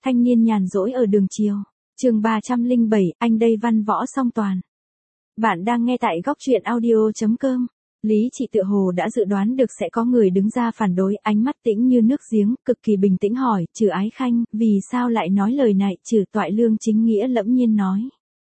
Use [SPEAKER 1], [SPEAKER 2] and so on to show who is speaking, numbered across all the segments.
[SPEAKER 1] Thanh niên nhàn rỗi ở đường chiều. Chương 307, anh đây văn võ song toàn. Bạn đang nghe tại góc truyện audio.com. Lý Trị tựa hồ đã dự đoán được sẽ có người đứng ra phản đối, ánh mắt tĩnh như nước giếng, cực kỳ bình tĩnh hỏi, Trừ Ái Khanh, vì sao lại nói lời này? Trừ Toại Lương chính nghĩa lẫm nhiên nói.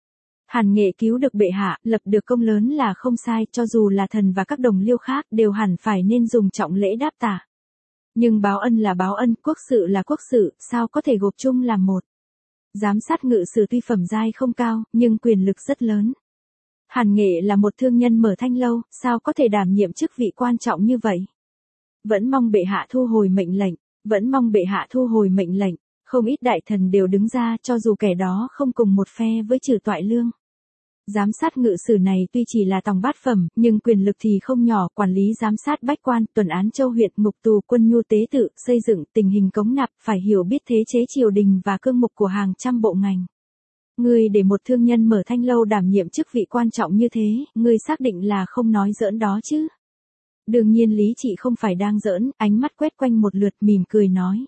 [SPEAKER 1] Hàn Nghệ cứu được bệ hạ, lập được công lớn là không sai, cho dù là thần và các đồng liêu khác đều hẳn phải nên dùng trọng lễ đáp tạ. Nhưng báo ân là báo ân, quốc sự là quốc sự, sao có thể gộp chung làm một. Giám sát ngự sử tuy phẩm giai không cao, nhưng quyền lực rất lớn. Hàn Nghệ là một thương nhân mở thanh lâu, sao có thể đảm nhiệm chức vị quan trọng như vậy? Vẫn mong bệ hạ thu hồi mệnh lệnh, vẫn mong bệ hạ thu hồi mệnh lệnh, không ít đại thần đều đứng ra cho dù kẻ đó không cùng một phe với Trừ Toại Lương. Giám sát ngự sử này tuy chỉ là tòng bát phẩm, nhưng quyền lực thì không nhỏ, quản lý giám sát bách quan, tuần án châu huyện, ngục tù, quân nhu tế tự, xây dựng, tình hình cống nạp, phải hiểu biết thế chế triều đình và cương mục của hàng trăm bộ ngành. Ngươi để một thương nhân mở thanh lâu đảm nhiệm chức vị quan trọng như thế, ngươi xác định là không nói giỡn đó chứ? Đương nhiên Lý Trị không phải đang giỡn, ánh mắt quét quanh một lượt mỉm cười nói.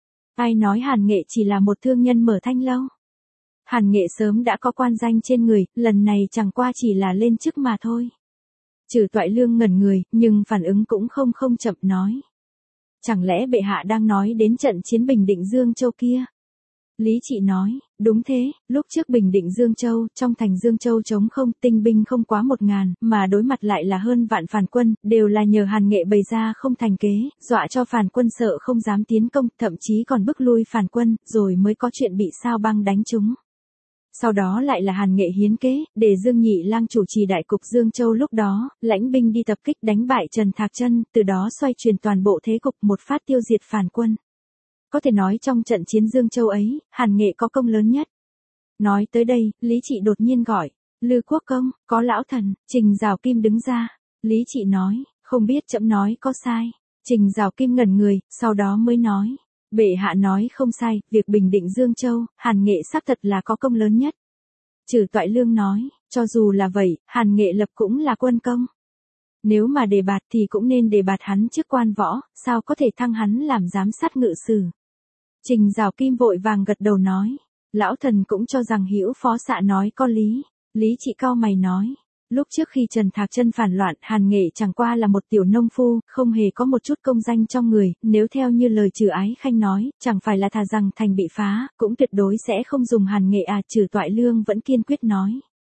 [SPEAKER 1] Ai nói Hàn Nghệ chỉ là một thương nhân mở thanh lâu? Hàn Nghệ sớm đã có quan danh trên người, lần này chẳng qua chỉ là lên chức mà thôi. Trừ Toại Lương ngẩn người, nhưng phản ứng cũng không chậm nói. Chẳng lẽ bệ hạ đang nói đến trận chiến Bình Định Dương Châu kia? Lý Trị nói, đúng thế, lúc trước Bình Định Dương Châu, trong thành Dương Châu trống không, tinh binh không quá 1000, mà đối mặt lại là hơn vạn phản quân, đều là nhờ Hàn Nghệ bày ra không thành kế, dọa cho phản quân sợ không dám tiến công, thậm chí còn bức lui phản quân, rồi mới có chuyện bị Sao Băng đánh trúng. Sau đó lại là Hàn Nghệ hiến kế, để Dương Nhị Lang chủ trì đại cục Dương Châu lúc đó, lãnh binh đi tập kích đánh bại Trần Thạc Chân, từ đó xoay chuyển toàn bộ thế cục, một phát tiêu diệt phản quân. Có thể nói trong trận chiến Dương Châu ấy, Hàn Nghệ có công lớn nhất. Nói tới đây, Lý Trị đột nhiên gọi, Lư Quốc Công, có lão thần. Trình Giảo Kim đứng ra. Lý Trị nói, không biết trẫm nói có sai. Trình Giảo Kim ngẩn người, sau đó mới nói. Bệ hạ nói không sai, việc bình định Dương Châu, Hàn Nghệ xác thật là có công lớn nhất. Trừ Toại Lương nói, cho dù là vậy, Hàn Nghệ lập cũng là quân công. Nếu mà đề bạt thì cũng nên đề bạt hắn chức quan võ, sao có thể thăng hắn làm giám sát ngự sử. Trình Giảo Kim vội vàng gật đầu nói, lão thần cũng cho rằng Hữu Phó Xạ nói có lý. Lý Trị cau mày nói, lúc trước khi Trần Thạc Chân phản loạn, Hàn Nghệ chẳng qua là một tiểu nông phu, không hề có một chút công danh trong người, nếu theo như lời Trừ Ái Khanh nói, chẳng phải là thà rằng thành bị phá, cũng tuyệt đối sẽ không dùng Hàn Nghệ à. Trừ Toại Lương vẫn kiên quyết nói.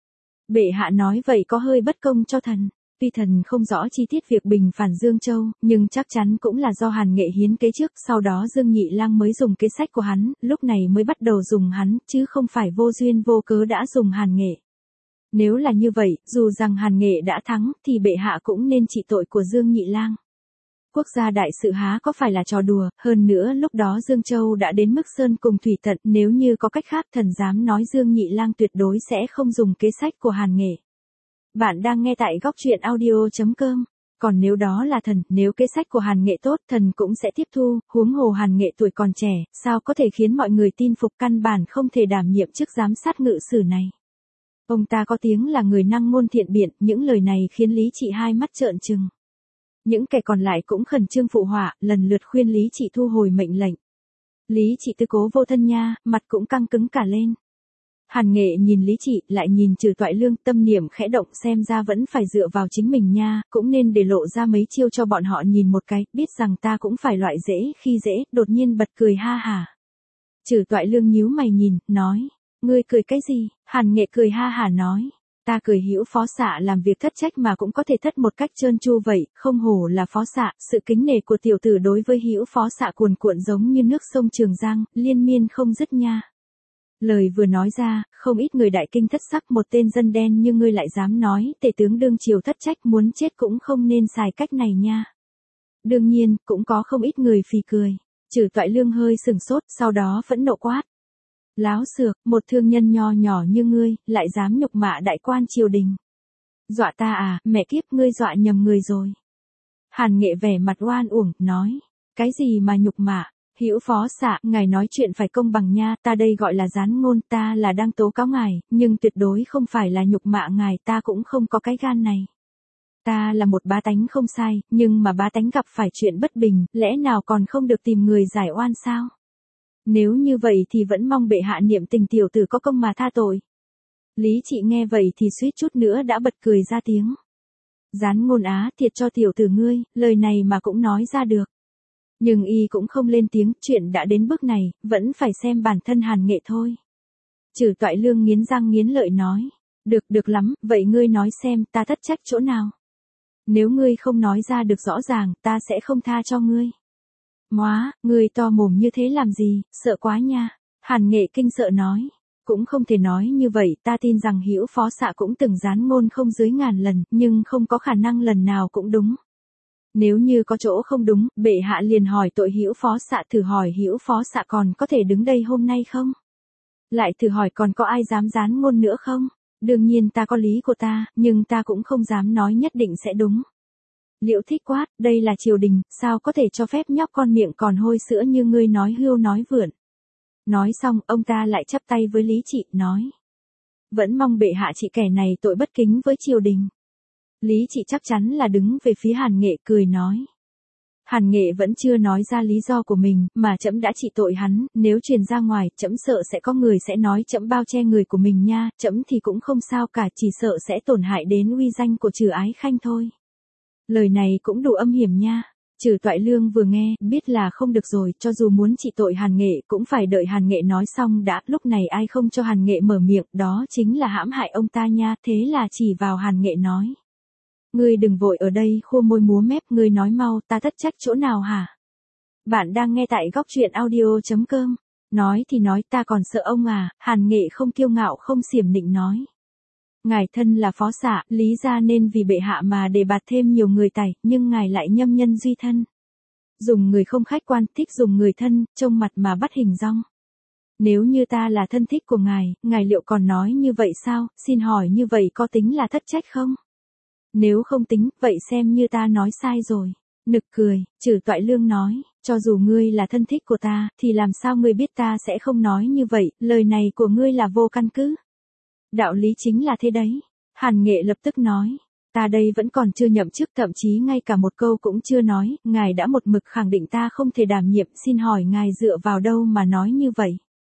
[SPEAKER 1] Bệ hạ nói vậy có hơi bất công cho thần. Tuy thần không rõ chi tiết việc bình phản Dương Châu, nhưng chắc chắn cũng là do Hàn Nghệ hiến kế trước, sau đó Dương Nhị Lang mới dùng kế sách của hắn, lúc này mới bắt đầu dùng hắn, chứ không phải vô duyên vô cớ đã dùng Hàn Nghệ. Nếu là như vậy, dù rằng Hàn Nghệ đã thắng, thì bệ hạ cũng nên trị tội của Dương Nhị Lang. Quốc gia đại sự há có phải là trò đùa, hơn nữa lúc đó Dương Châu đã đến mức sơn cùng thủy tận, nếu như có cách khác thần dám nói Dương Nhị Lang tuyệt đối sẽ không dùng kế sách của Hàn Nghệ. Bạn đang nghe tại góc truyện audio.com. Còn nếu đó là thần, nếu kế sách của Hàn Nghệ tốt, thần cũng sẽ tiếp thu, huống hồ Hàn Nghệ tuổi còn trẻ, sao có thể khiến mọi người tin phục, căn bản không thể đảm nhiệm chức giám sát ngự sử này. Ông ta có tiếng là người năng ngôn thiện biện, những lời này khiến Lý Trị hai mắt trợn trừng. Những kẻ còn lại cũng khẩn trương phụ họa, lần lượt khuyên Lý Trị thu hồi mệnh lệnh. Lý Trị tư cố vô thân nha, mặt cũng căng cứng cả lên. Hàn Nghệ nhìn Lý Trị, lại nhìn Trừ Toại Lương, tâm niệm khẽ động, xem ra vẫn phải dựa vào chính mình nha, cũng nên để lộ ra mấy chiêu cho bọn họ nhìn một cái, biết rằng ta cũng phải loại dễ khi dễ, đột nhiên bật cười ha hả. Trừ Toại Lương nhíu mày nhìn, nói, ngươi cười cái gì? Hàn Nghệ cười ha hả nói, ta cười Hữu Phó Xạ làm việc thất trách mà cũng có thể thất một cách trơn tru vậy, không hổ là Phó Xạ, sự kính nể của tiểu tử đối với Hữu Phó Xạ cuồn cuộn giống như nước sông Trường Giang, liên miên không dứt nha. Lời vừa nói ra, không ít người đại kinh thất sắc, một tên dân đen như ngươi lại dám nói, tể tướng đương triều thất trách, muốn chết cũng không nên xài cách này nha. Đương nhiên, cũng có không ít người phì cười. Trừ Toại Lương hơi sừng sốt, sau đó phẫn nộ quát. Láo xược, một thương nhân nho nhỏ như ngươi, lại dám nhục mạ đại quan triều đình. Dọa ta à, mẹ kiếp, ngươi dọa nhầm người rồi. Hàn Nghệ vẻ mặt oan uổng, nói, cái gì mà nhục mạ? Hữu Phó Xạ, ngài nói chuyện phải công bằng nha, ta đây gọi là gián ngôn, ta là đang tố cáo ngài, nhưng tuyệt đối không phải là nhục mạ ngài, ta cũng không có cái gan này. Ta là một bá tánh không sai, nhưng mà bá tánh gặp phải chuyện bất bình, lẽ nào còn không được tìm người giải oan sao? Nếu như vậy thì vẫn mong bệ hạ niệm tình tiểu tử có công mà tha tội. Lý Trị nghe vậy thì suýt chút nữa đã bật cười ra tiếng. Gián Ngôn á, thiệt cho tiểu tử ngươi, lời này mà cũng nói ra được. Nhưng y cũng không lên tiếng, chuyện đã đến bước này, vẫn phải xem bản thân Hàn Nghệ thôi. Trừ Toại Lương nghiến răng nghiến lợi nói. Được lắm, vậy ngươi nói xem ta thất trách chỗ nào. Nếu ngươi không nói ra được rõ ràng, ta sẽ không tha cho ngươi. Móa, ngươi to mồm như thế làm gì, sợ quá nha. Hàn Nghệ kinh sợ nói. Cũng không thể nói như vậy, ta tin rằng Hữu Phó Xạ cũng từng gián ngôn không dưới ngàn lần, nhưng không có khả năng lần nào cũng đúng. Nếu như có chỗ không đúng, bệ hạ liền hỏi tội Hữu Phó Xạ, thử hỏi Hữu Phó Xạ còn có thể đứng đây hôm nay không? Lại thử hỏi còn có ai dám gián ngôn nữa không? Đương nhiên ta có lý của ta, nhưng ta cũng không dám nói nhất định sẽ đúng. Liễu Thích quát, đây là triều đình, sao có thể cho phép nhóc con miệng còn hôi sữa như ngươi nói hưu nói vượn. Nói xong, ông ta lại chắp tay với Lý Trị, nói. Vẫn mong bệ hạ trị kẻ này tội bất kính với triều đình. Lý Trị chắc chắn là đứng về phía Hàn Nghệ, cười nói. Hàn Nghệ vẫn chưa nói ra lý do của mình, mà trẫm đã trị tội hắn, nếu truyền ra ngoài, trẫm sợ sẽ có người sẽ nói trẫm bao che người của mình nha, trẫm thì cũng không sao cả, chỉ sợ sẽ tổn hại đến uy danh của Trừ Ái Khanh thôi. Lời này cũng đủ âm hiểm nha. Trừ Toại Lương vừa nghe, biết là không được rồi, cho dù muốn trị tội Hàn Nghệ cũng phải đợi Hàn Nghệ nói xong đã, lúc này ai không cho Hàn Nghệ mở miệng, đó chính là hãm hại ông ta nha, thế là chỉ vào Hàn Nghệ nói. Ngươi đừng vội ở đây khua môi múa mép, ngươi nói mau, ta thất trách chỗ nào hả? Bạn đang nghe tại góc truyện audio.com. Nói thì nói, ta còn sợ ông à, Hàn Nghệ không kiêu ngạo không xiểm nịnh nói. Ngài thân là phó xạ, lý ra nên vì bệ hạ mà đề bạt thêm nhiều người tài, nhưng ngài lại nhâm nhân duy thân. Dùng người không khách quan, thích dùng người thân, trông mặt mà bắt hình dong. Nếu như ta là thân thích của ngài liệu còn nói như vậy sao, xin hỏi như vậy có tính là thất trách không? Nếu không tính, vậy xem như ta nói sai rồi. Nực cười, Trừ Toại Lương nói, cho dù ngươi là thân thích của ta, thì làm sao ngươi biết ta sẽ không nói như vậy, lời này của ngươi là vô căn cứ. Đạo lý chính là thế đấy. Hàn Nghệ lập tức nói, ta đây vẫn còn chưa nhậm chức, thậm chí ngay cả một câu cũng chưa nói, ngài đã một mực khẳng định ta không thể đảm nhiệm, xin hỏi ngài dựa vào đâu mà nói như vậy?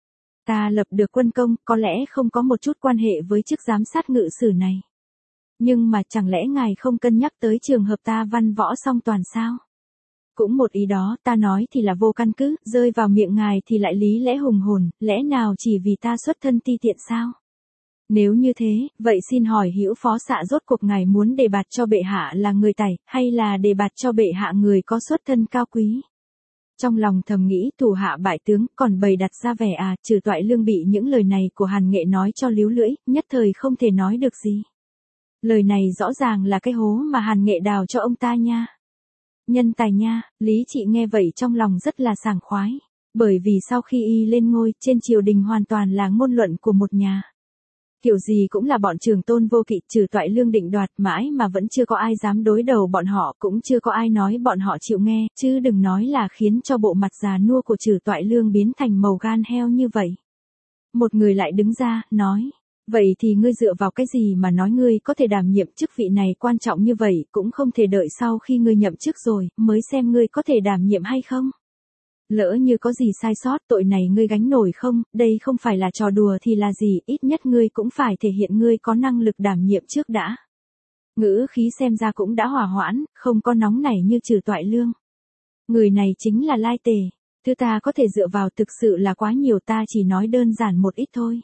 [SPEAKER 1] Ta lập được quân công, có lẽ không có một chút quan hệ với chức giám sát ngự sử này. Nhưng mà chẳng lẽ ngài không cân nhắc tới trường hợp ta văn võ song toàn sao? Cũng một ý đó, ta nói thì là vô căn cứ, rơi vào miệng ngài thì lại lý lẽ hùng hồn, lẽ nào chỉ vì ta xuất thân ti tiện sao? Nếu như thế, vậy xin hỏi Hữu Phó Xạ rốt cuộc ngài muốn đề bạt cho bệ hạ là người tài, hay là đề bạt cho bệ hạ người có xuất thân cao quý? Trong lòng thầm nghĩ thủ hạ bại tướng, còn bày đặt ra vẻ à, Trừ Toại Lương bị những lời này của Hàn Nghệ nói cho líu lưỡi, nhất thời không thể nói được gì. Lời này rõ ràng là cái hố mà Hàn Nghệ đào cho ông ta nha. Nhân tài nha, Lý Trị nghe vậy trong lòng rất là sảng khoái. Bởi vì sau khi y lên ngôi, trên triều đình hoàn toàn là ngôn luận của một nhà. Kiểu gì cũng là bọn Trường Tôn vô kỵ, Trừ Toại Lương định đoạt mãi mà vẫn chưa có ai dám đối đầu bọn họ, cũng chưa có ai nói bọn họ chịu nghe, chứ đừng nói là khiến cho bộ mặt già nua của Trừ Toại Lương biến thành màu gan heo như vậy. Một người lại đứng ra, nói, vậy thì ngươi dựa vào cái gì mà nói ngươi có thể đảm nhiệm chức vị này quan trọng như vậy, cũng không thể đợi sau khi ngươi nhậm chức rồi, mới xem ngươi có thể đảm nhiệm hay không? Lỡ như có gì sai sót, tội này ngươi gánh nổi không, đây không phải là trò đùa thì là gì, ít nhất ngươi cũng phải thể hiện ngươi có năng lực đảm nhiệm trước đã. Ngữ khí xem ra cũng đã hòa hoãn, không có nóng nảy như Trừ Toại Lương. Người này chính là Lai Tề, thứ ta có thể dựa vào thực sự là quá nhiều, ta chỉ nói đơn giản một ít thôi.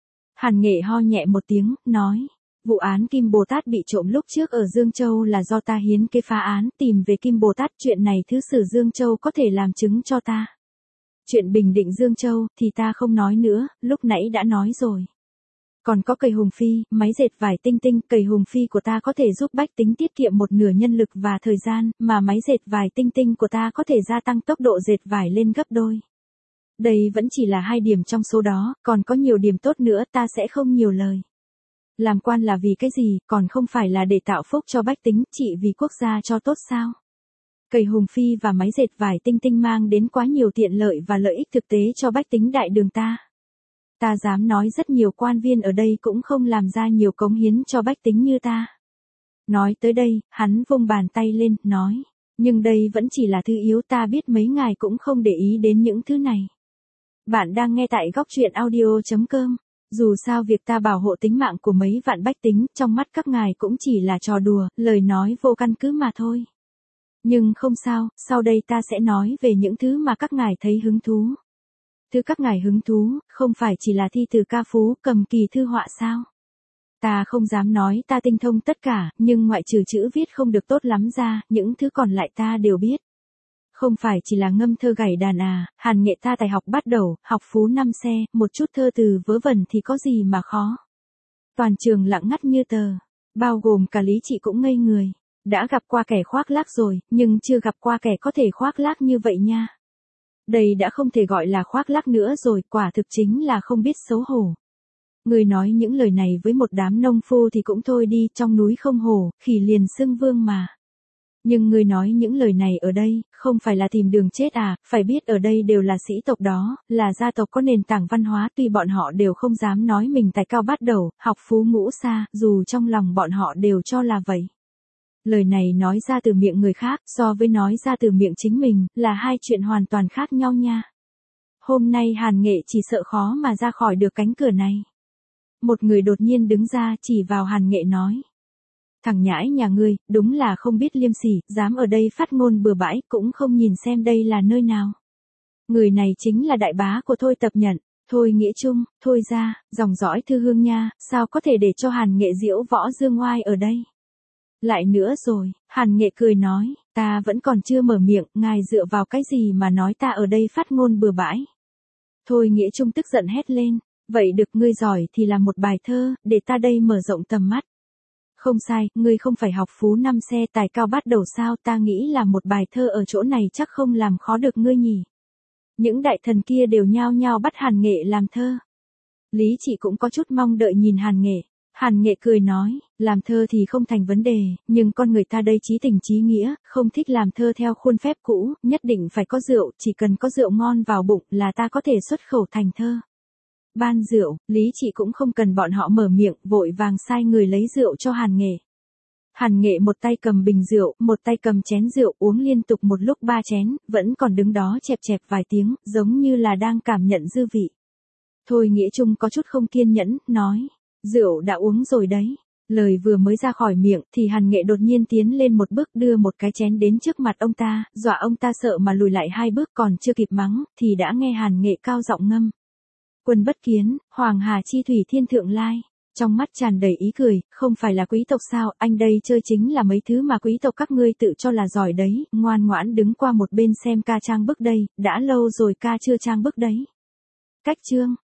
[SPEAKER 1] Hàn Nghệ ho nhẹ một tiếng, nói, vụ án Kim Bồ Tát bị trộm lúc trước ở Dương Châu là do ta hiến kế phá án, tìm về Kim Bồ Tát, chuyện này thứ sử Dương Châu có thể làm chứng cho ta. Chuyện bình định Dương Châu, thì ta không nói nữa, lúc nãy đã nói rồi. Còn có Cầy Hùng Phi, máy dệt vải Tinh Tinh, Cầy Hùng Phi của ta có thể giúp bách tính tiết kiệm một nửa nhân lực và thời gian, mà máy dệt vải Tinh Tinh của ta có thể gia tăng tốc độ dệt vải lên gấp đôi. Đây vẫn chỉ là 2 điểm trong số đó, còn có nhiều điểm tốt nữa, ta sẽ không nhiều lời. Làm quan là vì cái gì, còn không phải là để tạo phúc cho bách tính, chỉ vì quốc gia cho tốt sao? Cầy Hùng Phi và máy dệt vải Tinh Tinh mang đến quá nhiều tiện lợi và lợi ích thực tế cho bách tính đại đường ta. Ta dám nói rất nhiều quan viên ở đây cũng không làm ra nhiều cống hiến cho bách tính như ta. Nói tới đây, hắn vung bàn tay lên, nói, nhưng đây vẫn chỉ là thứ yếu, ta biết mấy ngài cũng không để ý đến những thứ này. Bạn đang nghe tại góc truyện audio.com. Dù sao việc ta bảo hộ tính mạng của mấy vạn bách tính, trong mắt các ngài cũng chỉ là trò đùa, lời nói vô căn cứ mà thôi. Nhưng không sao, sau đây ta sẽ nói về những thứ mà các ngài thấy hứng thú. Thứ các ngài hứng thú, không phải chỉ là thi từ ca phú, cầm kỳ thư họa sao? Ta không dám nói ta tinh thông tất cả, nhưng ngoại trừ chữ viết không được tốt lắm ra, những thứ còn lại ta đều biết. Không phải chỉ là ngâm thơ gảy đàn à, hàn nghệ ta tài học bắt đầu, học phú năm xe, một chút thơ từ vớ vẩn thì có gì mà khó. Toàn trường lặng ngắt như tờ, bao gồm cả Lý Trị cũng ngây người. Đã gặp qua kẻ khoác lác rồi, nhưng chưa gặp qua kẻ có thể khoác lác như vậy nha. Đây đã không thể gọi là khoác lác nữa rồi, quả thực chính là không biết xấu hổ. Người nói những lời này với một đám nông phu thì cũng thôi đi, trong núi không hổ, khỉ liền xưng vương mà. Nhưng người nói những lời này ở đây, không phải là tìm đường chết à, phải biết ở đây đều là sĩ tộc đó, là gia tộc có nền tảng văn hóa, tuy bọn họ đều không dám nói mình tài cao bắt đầu, học phú ngũ xa, dù trong lòng bọn họ đều cho là vậy. Lời này nói ra từ miệng người khác, so với nói ra từ miệng chính mình, là hai chuyện hoàn toàn khác nhau nha. Hôm nay Hàn Nghệ chỉ sợ khó mà ra khỏi được cánh cửa này. Một người đột nhiên đứng ra chỉ vào Hàn Nghệ nói. Thằng nhãi nhà ngươi, đúng là không biết liêm sỉ, dám ở đây phát ngôn bừa bãi, cũng không nhìn xem đây là nơi nào. Người này chính là đại bá của Thôi Tập Nhận, Thôi Nghĩa Trung, Thôi ra, dòng dõi thư hương nha, sao có thể để cho Hàn Nghệ diễu võ dương ngoai ở đây. Lại nữa rồi, Hàn Nghệ cười nói, ta vẫn còn chưa mở miệng, ngài dựa vào cái gì mà nói ta ở đây phát ngôn bừa bãi. Thôi Nghĩa Trung tức giận hét lên, vậy được ngươi giỏi thì là một bài thơ, để ta đây mở rộng tầm mắt. Không sai, ngươi không phải học phú năm xe tài cao bắt đầu sao, ta nghĩ là một bài thơ ở chỗ này chắc không làm khó được ngươi nhỉ. Những đại thần kia đều nhao nhao bắt Hàn Nghệ làm thơ. Lý Trị cũng có chút mong đợi nhìn Hàn Nghệ. Hàn Nghệ cười nói, làm thơ thì không thành vấn đề, nhưng con người ta đây chí tình chí nghĩa, không thích làm thơ theo khuôn phép cũ, nhất định phải có rượu, chỉ cần có rượu ngon vào bụng là ta có thể xuất khẩu thành thơ. Ban rượu, Lý Trị cũng không cần bọn họ mở miệng, vội vàng sai người lấy rượu cho Hàn Nghệ. Hàn Nghệ một tay cầm bình rượu, một tay cầm chén rượu uống liên tục một lúc 3 chén, vẫn còn đứng đó chẹp chẹp vài tiếng, giống như là đang cảm nhận dư vị. Thôi Nghĩa Trung có chút không kiên nhẫn, nói, rượu đã uống rồi đấy. Lời vừa mới ra khỏi miệng thì Hàn Nghệ đột nhiên tiến lên một bước đưa một cái chén đến trước mặt ông ta, dọa ông ta sợ mà lùi lại 2 bước còn chưa kịp mắng, thì đã nghe Hàn Nghệ cao giọng ngâm. Quân bất kiến, Hoàng Hà chi thủy thiên thượng lai. Trong mắt tràn đầy ý cười, không phải là quý tộc sao, anh đây chơi chính là mấy thứ mà quý tộc các ngươi tự cho là giỏi đấy, ngoan ngoãn đứng qua một bên xem ca trang bức đây, đã lâu rồi ca chưa trang bức đấy. Cách chương.